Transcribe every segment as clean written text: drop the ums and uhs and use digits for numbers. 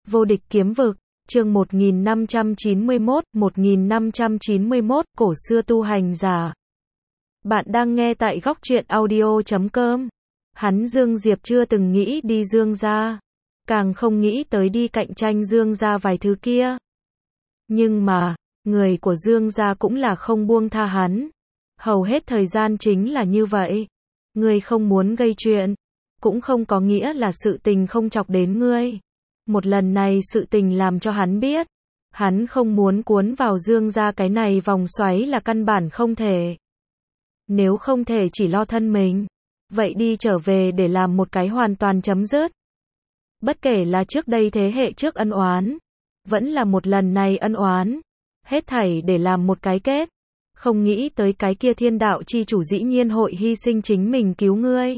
Vô địch kiếm vực, chương 1591, cổ xưa tu hành giả. Bạn đang nghe tại góc truyện audio.com. Hắn Dương Diệp chưa từng nghĩ đi Dương gia, càng không nghĩ tới đi cạnh tranh Dương gia vài thứ kia. Nhưng mà, người của Dương gia cũng là không buông tha hắn. Hầu hết thời gian chính là như vậy. Ngươi không muốn gây chuyện, cũng không có nghĩa là sự tình không chọc đến ngươi. Một lần này sự tình làm cho hắn biết, hắn không muốn cuốn vào Dương gia cái này vòng xoáy là căn bản không thể. Nếu không thể chỉ lo thân mình, vậy đi trở về để làm một cái hoàn toàn chấm dứt. Bất kể là trước đây thế hệ trước ân oán, vẫn là một lần này ân oán, hết thảy để làm một cái kết. Không nghĩ tới cái kia thiên đạo chi chủ dĩ nhiên hội hy sinh chính mình cứu ngươi.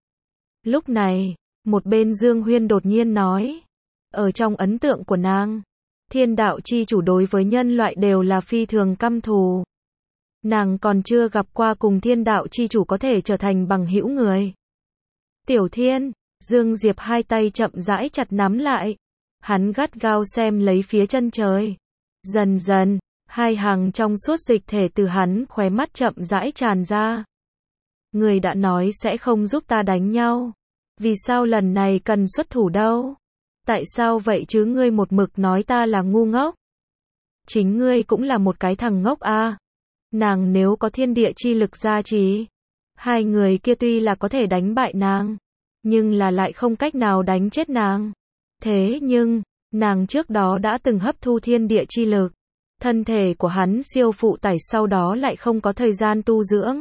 Lúc này, một bên Dương Huyên đột nhiên nói, ở trong ấn tượng của nàng, thiên đạo chi chủ đối với nhân loại đều là phi thường căm thù. Nàng còn chưa gặp qua cùng thiên đạo chi chủ có thể trở thành bằng hữu người. Tiểu Thiên, Dương Diệp hai tay chậm rãi chặt nắm lại. Hắn gắt gao xem lấy phía chân trời. Dần dần, hai hàng trong suốt dịch thể từ hắn khóe mắt chậm rãi tràn ra. Người đã nói sẽ không giúp ta đánh nhau. Vì sao lần này cần xuất thủ đâu? Tại sao vậy chứ ngươi một mực nói ta là ngu ngốc? Chính ngươi cũng là một cái thằng ngốc à? Nàng nếu có thiên địa chi lực gia trì, hai người kia tuy là có thể đánh bại nàng, nhưng là lại không cách nào đánh chết nàng. Thế nhưng, nàng trước đó đã từng hấp thu thiên địa chi lực. Thân thể của hắn siêu phụ tải sau đó lại không có thời gian tu dưỡng.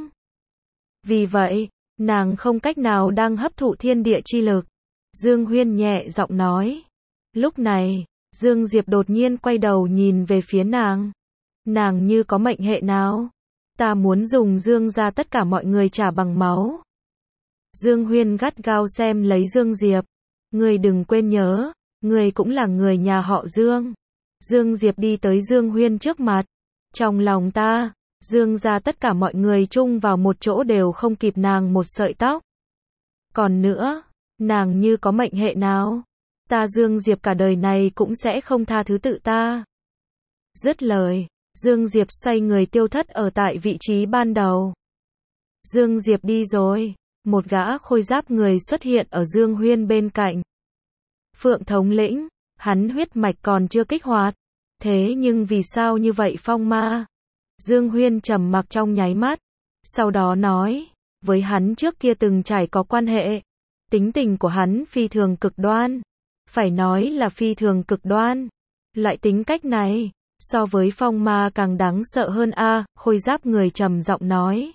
Vì vậy, nàng không cách nào đang hấp thụ thiên địa chi lực. Dương Huyên nhẹ giọng nói. Lúc này, Dương Diệp đột nhiên quay đầu nhìn về phía nàng. Nàng như có mệnh hệ nào? Ta muốn dùng Dương gia tất cả mọi người trả bằng máu. Dương Huyên gắt gao xem lấy Dương Diệp. Ngươi đừng quên nhớ, ngươi cũng là người nhà họ Dương. Dương Diệp đi tới Dương Huyên trước mặt. Trong lòng ta, Dương gia tất cả mọi người chung vào một chỗ đều không kịp nàng một sợi tóc. Còn nữa, nàng như có mệnh hệ nào, ta Dương Diệp cả đời này cũng sẽ không tha thứ tự ta. Dứt lời, Dương Diệp xoay người tiêu thất ở tại vị trí ban đầu. Dương Diệp đi rồi, một gã khôi giáp người xuất hiện ở Dương Huyên bên cạnh. Phượng thống lĩnh, hắn huyết mạch còn chưa kích hoạt. Thế nhưng vì sao như vậy phong ma? Dương Huyên trầm mặc trong nháy mắt. Sau đó nói, với hắn trước kia từng trải có quan hệ. Tính tình của hắn phi thường cực đoan. Phải nói là phi thường cực đoan. Loại tính cách này, so với phong ma càng đáng sợ hơn a. Khôi giáp người trầm giọng nói.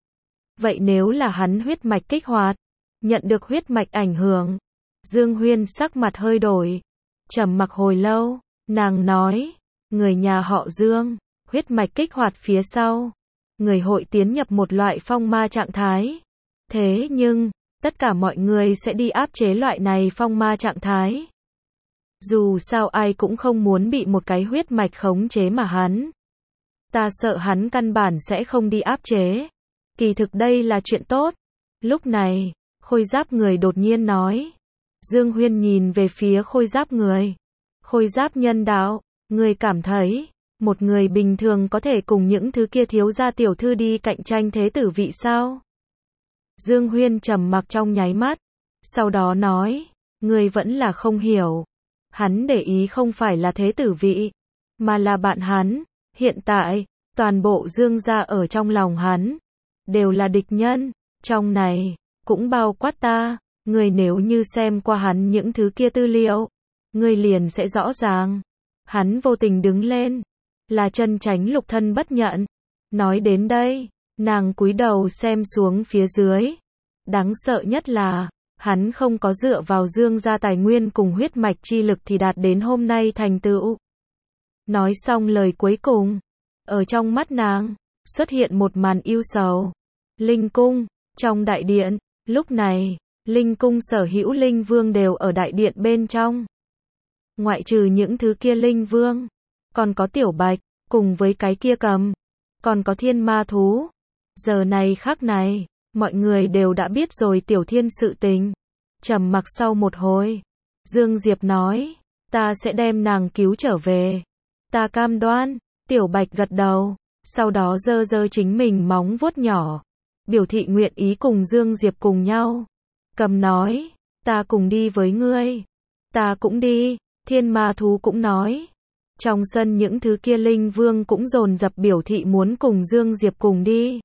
Vậy nếu là hắn huyết mạch kích hoạt, nhận được huyết mạch ảnh hưởng. Dương Huyên sắc mặt hơi đổi. Trầm mặc hồi lâu, nàng nói, người nhà họ Dương, huyết mạch kích hoạt phía sau, người hội tiến nhập một loại phong ma trạng thái. Thế nhưng, tất cả mọi người sẽ đi áp chế loại này phong ma trạng thái. Dù sao ai cũng không muốn bị một cái huyết mạch khống chế mà hắn. Ta sợ hắn căn bản sẽ không đi áp chế. Kỳ thực đây là chuyện tốt. Lúc này, khôi giáp người đột nhiên nói. Dương Huyên nhìn về phía khôi giáp người. Khôi giáp nhân đạo, người cảm thấy, một người bình thường có thể cùng những thứ kia thiếu gia tiểu thư đi cạnh tranh thế tử vị sao? Dương Huyên trầm mặc trong nháy mắt. Sau đó nói, người vẫn là không hiểu. Hắn để ý không phải là thế tử vị, mà là bạn hắn. Hiện tại, toàn bộ Dương gia ở trong lòng hắn, đều là địch nhân. Trong này, cũng bao quát ta. Người nếu như xem qua hắn những thứ kia tư liệu, người liền sẽ rõ ràng. Hắn vô tình đứng lên, là chân tránh lục thân bất nhận. Nói đến đây, nàng cúi đầu xem xuống phía dưới. Đáng sợ nhất là, hắn không có dựa vào Dương gia tài nguyên cùng huyết mạch chi lực thì đạt đến hôm nay thành tựu. Nói xong lời cuối cùng, ở trong mắt nàng, xuất hiện một màn ưu sầu. Linh cung, trong đại điện, lúc này, Linh cung sở hữu linh vương đều ở đại điện bên trong. Ngoại trừ những thứ kia linh vương, còn có tiểu bạch, cùng với cái kia cầm, còn có thiên ma thú. Giờ này khắc này, mọi người đều đã biết rồi tiểu thiên sự tình. Trầm mặc sau một hồi, Dương Diệp nói, ta sẽ đem nàng cứu trở về. Ta cam đoan. Tiểu Bạch gật đầu, sau đó giơ giơ chính mình móng vuốt nhỏ, biểu thị nguyện ý cùng Dương Diệp cùng nhau. Cầm nói, ta cùng đi với ngươi. Ta cũng đi, thiên ma thú cũng nói. Trong sân những thứ kia linh vương cũng dồn dập biểu thị muốn cùng Dương Diệp cùng đi.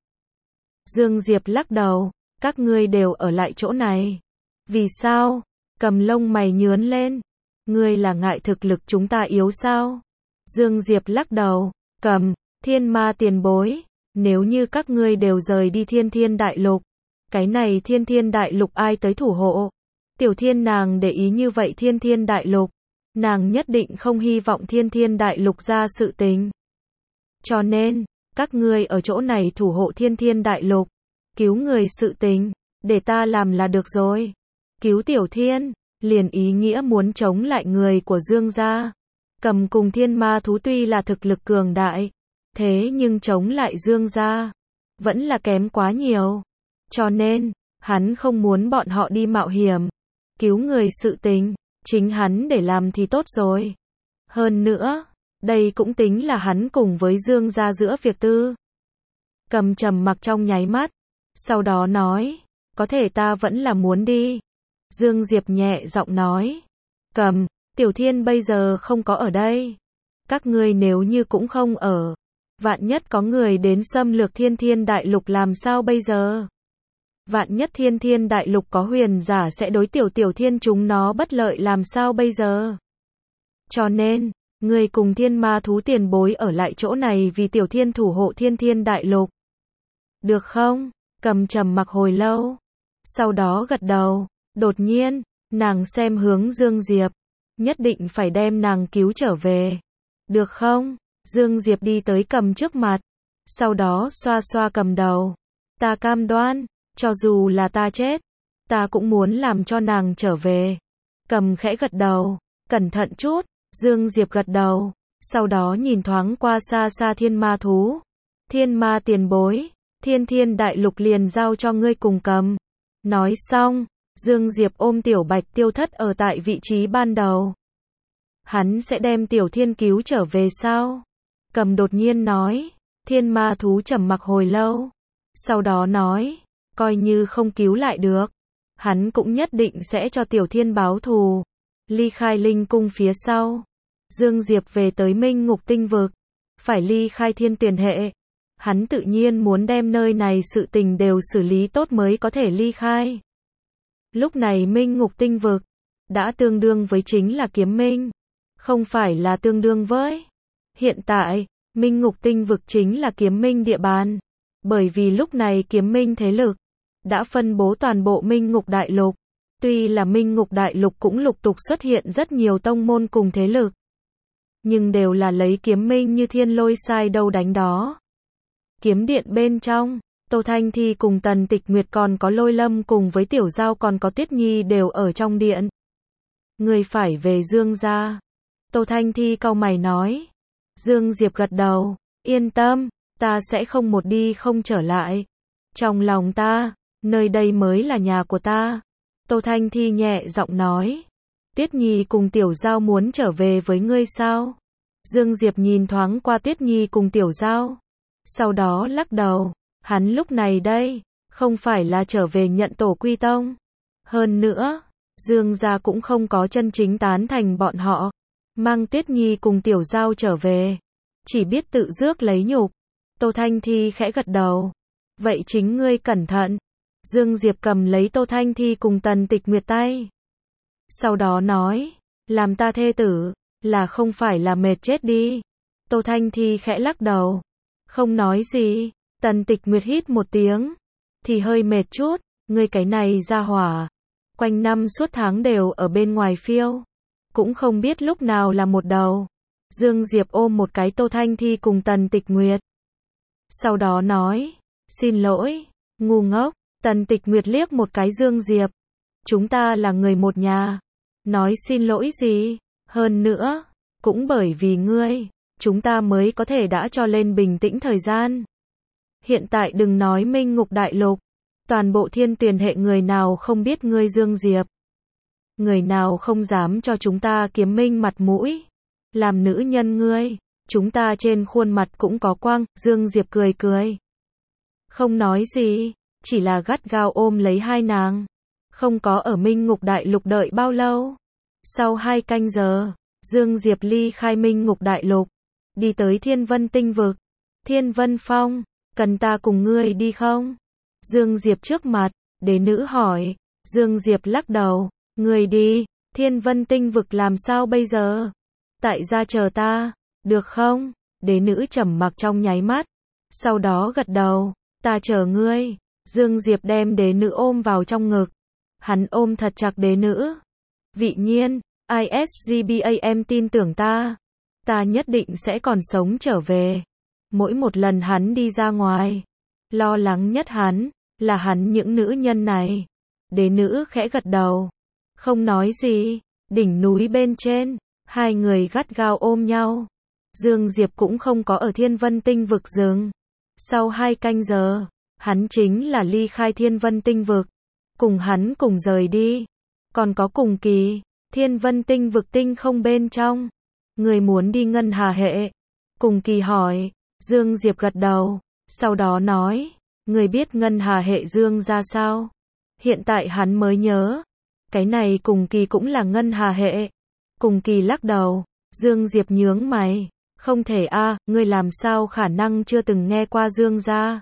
Dương Diệp lắc đầu, các ngươi đều ở lại chỗ này. Vì sao? Cầm lông mày nhướng lên. Ngươi là ngại thực lực chúng ta yếu sao? Dương Diệp lắc đầu, Cầm, thiên ma tiền bối, nếu như các ngươi đều rời đi Thiên Thiên Đại Lục, cái này Thiên Thiên Đại Lục ai tới thủ hộ? Tiểu Thiên nàng để ý như vậy Thiên Thiên Đại Lục, nàng nhất định không hy vọng Thiên Thiên Đại Lục ra sự tình. Cho nên, các ngươi ở chỗ này thủ hộ Thiên Thiên Đại Lục, cứu người sự tình, để ta làm là được rồi. Cứu Tiểu Thiên, liền ý nghĩa muốn chống lại người của Dương gia. Cầm cùng thiên ma thú tuy là thực lực cường đại, thế nhưng chống lại Dương gia, vẫn là kém quá nhiều. Cho nên, hắn không muốn bọn họ đi mạo hiểm. Cứu người sự tình, chính hắn để làm thì tốt rồi. Hơn nữa, đây cũng tính là hắn cùng với Dương gia giữa việc tư. Cầm trầm mặc trong nháy mắt, sau đó nói, có thể ta vẫn là muốn đi. Dương Diệp nhẹ giọng nói, Cầm, Tiểu Thiên bây giờ không có ở đây. Các ngươi nếu như cũng không ở, vạn nhất có người đến xâm lược Thiên Thiên Đại Lục làm sao bây giờ? Vạn nhất Thiên Thiên Đại Lục có huyền giả sẽ đối Tiểu Thiên chúng nó bất lợi làm sao bây giờ? Cho nên, ngươi cùng thiên ma thú tiền bối ở lại chỗ này vì Tiểu Thiên thủ hộ Thiên Thiên Đại Lục. Được không? Cầm trầm mặc hồi lâu, sau đó gật đầu. Đột nhiên, nàng xem hướng Dương Diệp, nhất định phải đem nàng cứu trở về. Được không? Dương Diệp đi tới Cầm trước mặt, sau đó xoa xoa Cầm đầu. Ta cam đoan, cho dù là ta chết, ta cũng muốn làm cho nàng trở về. Cầm khẽ gật đầu, cẩn thận chút. Dương Diệp gật đầu, sau đó nhìn thoáng qua xa xa thiên ma thú. Thiên ma tiền bối, Thiên Thiên Đại Lục liền giao cho ngươi cùng Cầm. Nói xong, Dương Diệp ôm Tiểu Bạch tiêu thất ở tại vị trí ban đầu. Hắn sẽ đem Tiểu Thiên cứu trở về sao? Cầm đột nhiên nói. Thiên ma thú trầm mặc hồi lâu, sau đó nói, coi như không cứu lại được, hắn cũng nhất định sẽ cho Tiểu Thiên báo thù. Ly khai linh cung phía sau, Dương Diệp về tới Minh Ngục Tinh Vực, phải ly khai Thiên Tuyền hệ. Hắn tự nhiên muốn đem nơi này sự tình đều xử lý tốt mới có thể ly khai. Lúc này Minh Ngục Tinh Vực đã tương đương với chính là Kiếm Minh, không phải là tương đương với. Hiện tại, Minh Ngục Tinh Vực chính là Kiếm Minh địa bàn, bởi vì lúc này Kiếm Minh thế lực đã phân bố toàn bộ Minh Ngục Đại Lục. Tuy là Minh Ngục Đại Lục cũng lục tục xuất hiện rất nhiều tông môn cùng thế lực, nhưng đều là lấy Kiếm Minh như thiên lôi sai đâu đánh đó. Kiếm điện bên trong, Tô Thanh Thi cùng Tần Tịch Nguyệt còn có Lôi Lâm cùng với Tiểu Giao còn có Tuyết Nhi đều ở trong điện. Người phải về Dương gia. Tô Thanh Thi cau mày nói. Dương Diệp gật đầu, yên tâm, ta sẽ không một đi không trở lại. Trong lòng ta, nơi đây mới là nhà của ta. Tô Thanh Thi nhẹ giọng nói. Tuyết Nhi cùng Tiểu Giao muốn trở về với ngươi sao? Dương Diệp nhìn thoáng qua Tuyết Nhi cùng Tiểu Giao, sau đó lắc đầu. Hắn lúc này đây, không phải là trở về nhận tổ quy tông. Hơn nữa, Dương gia cũng không có chân chính tán thành bọn họ. Mang Tuyết Nhi cùng Tiểu Giao trở về, chỉ biết tự rước lấy nhục. Tô Thanh Thi khẽ gật đầu. Vậy chính ngươi cẩn thận. Dương Diệp cầm lấy Tô Thanh Thi cùng Tần Tịch Nguyệt tay, sau đó nói, làm ta thê tử, là không phải là mệt chết đi. Tô Thanh Thi khẽ lắc đầu, không nói gì. Tần Tịch Nguyệt hít một tiếng, thì hơi mệt chút, ngươi cái này ra hỏa, quanh năm suốt tháng đều ở bên ngoài phiêu, cũng không biết lúc nào là một đầu. Dương Diệp ôm một cái Tô Thanh Thi cùng Tần Tịch Nguyệt, sau đó nói, xin lỗi, ngu ngốc. Tần Tịch Nguyệt liếc một cái Dương Diệp, chúng ta là người một nhà, nói xin lỗi gì? Hơn nữa, cũng bởi vì ngươi, chúng ta mới có thể đã cho lên bình tĩnh thời gian. Hiện tại đừng nói Minh Ngục Đại Lục, toàn bộ Thiên Tuyền hệ người nào không biết ngươi Dương Diệp. Người nào không dám cho chúng ta Kiếm Minh mặt mũi. Làm nữ nhân ngươi, chúng ta trên khuôn mặt cũng có quang, Dương Diệp cười cười. Không nói gì, chỉ là gắt gao ôm lấy hai nàng. Không có ở Minh Ngục Đại Lục đợi bao lâu. Sau 2 canh giờ, Dương Diệp ly khai Minh Ngục Đại Lục, đi tới Thiên Vân Tinh Vực. Thiên Vân Phong, cần ta cùng ngươi đi không? Dương Diệp trước mặt, đế nữ hỏi. Dương Diệp lắc đầu, ngươi đi, Thiên Vân Tinh Vực làm sao bây giờ? Tại gia chờ ta, được không? Đế nữ trầm mặc trong nháy mắt, sau đó gật đầu, ta chờ ngươi. Dương Diệp đem đế nữ ôm vào trong ngực. Hắn ôm thật chặt đế nữ. Vị Nhiên, ISGBAM tin tưởng ta nhất định sẽ còn sống trở về. Mỗi một lần hắn đi ra ngoài, lo lắng nhất hắn, là hắn những nữ nhân này. Đế nữ khẽ gật đầu, không nói gì. Đỉnh núi bên trên, hai người gắt gao ôm nhau. Dương Diệp cũng không có ở Thiên Vân Tinh Vực dừng. Sau 2 canh giờ, hắn chính là ly khai Thiên Vân Tinh Vực. Cùng hắn cùng rời đi. Còn có Cùng Kỳ, Thiên Vân Tinh Vực tinh không bên trong. Người muốn đi Ngân Hà hệ? Cùng Kỳ hỏi. Dương Diệp gật đầu, sau đó nói, người biết Ngân Hà hệ Dương ra sao? Hiện tại hắn mới nhớ, cái này Cùng Kỳ cũng là Ngân Hà hệ. Cùng Kỳ lắc đầu. Dương Diệp nhướng mày, không thể a, ngươi làm sao khả năng chưa từng nghe qua Dương gia?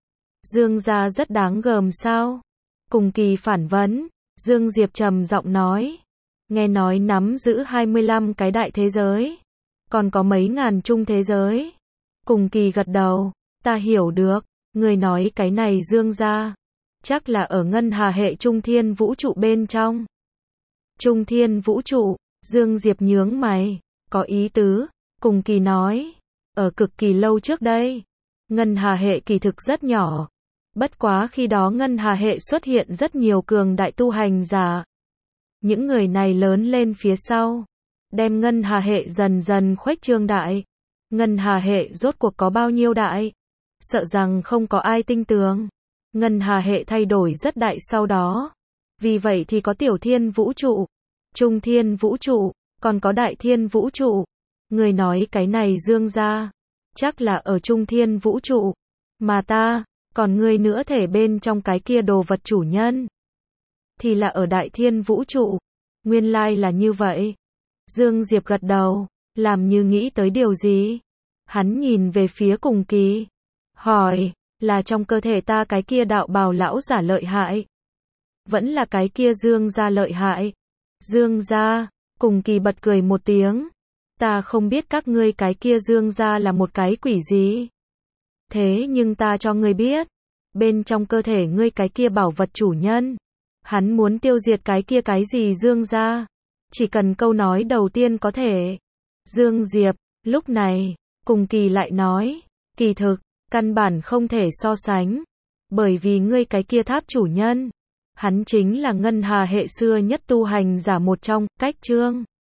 Dương gia rất đáng gờm sao? Cùng Kỳ phản vấn. Dương Diệp trầm giọng nói, nghe nói nắm giữ 25 cái đại thế giới, còn có mấy ngàn trung thế giới. Cùng Kỳ gật đầu, ta hiểu được, người nói cái này Dương gia, chắc là ở Ngân Hà hệ Trung Thiên vũ trụ bên trong. Trung Thiên vũ trụ, Dương Diệp nhướng mày, có ý tứ. Cùng Kỳ nói, ở cực kỳ lâu trước đây, Ngân Hà hệ kỳ thực rất nhỏ. Bất quá khi đó Ngân Hà hệ xuất hiện rất nhiều cường đại tu hành giả. Những người này lớn lên phía sau, đem Ngân Hà hệ dần dần khuếch trương đại. Ngân Hà hệ rốt cuộc có bao nhiêu đại? Sợ rằng không có ai tin tưởng. Ngân Hà hệ thay đổi rất đại sau đó. Vì vậy thì có Tiểu Thiên vũ trụ, Trung Thiên vũ trụ, còn có Đại Thiên vũ trụ. Người nói cái này Dương gia, chắc là ở Trung Thiên vũ trụ. Mà ta, còn ngươi nữa thể bên trong cái kia đồ vật chủ nhân, thì là ở Đại Thiên vũ trụ. Nguyên lai là như vậy. Dương Diệp gật đầu, làm như nghĩ tới điều gì. Hắn nhìn về phía Cùng Kỳ, hỏi, là trong cơ thể ta cái kia đạo bào lão giả lợi hại? Vẫn là cái kia Dương gia lợi hại? Dương gia, Cùng Kỳ bật cười một tiếng. Ta không biết các ngươi cái kia Dương gia là một cái quỷ gì. Thế nhưng ta cho ngươi biết, bên trong cơ thể ngươi cái kia bảo vật chủ nhân, hắn muốn tiêu diệt cái kia cái gì Dương gia. Chỉ cần câu nói đầu tiên có thể. Dương Diệp, lúc này, Cùng Kỳ lại nói, kỳ thực, căn bản không thể so sánh. Bởi vì ngươi cái kia tháp chủ nhân, hắn chính là Ngân Hà hệ xưa nhất tu hành giả một trong, Cách Trương.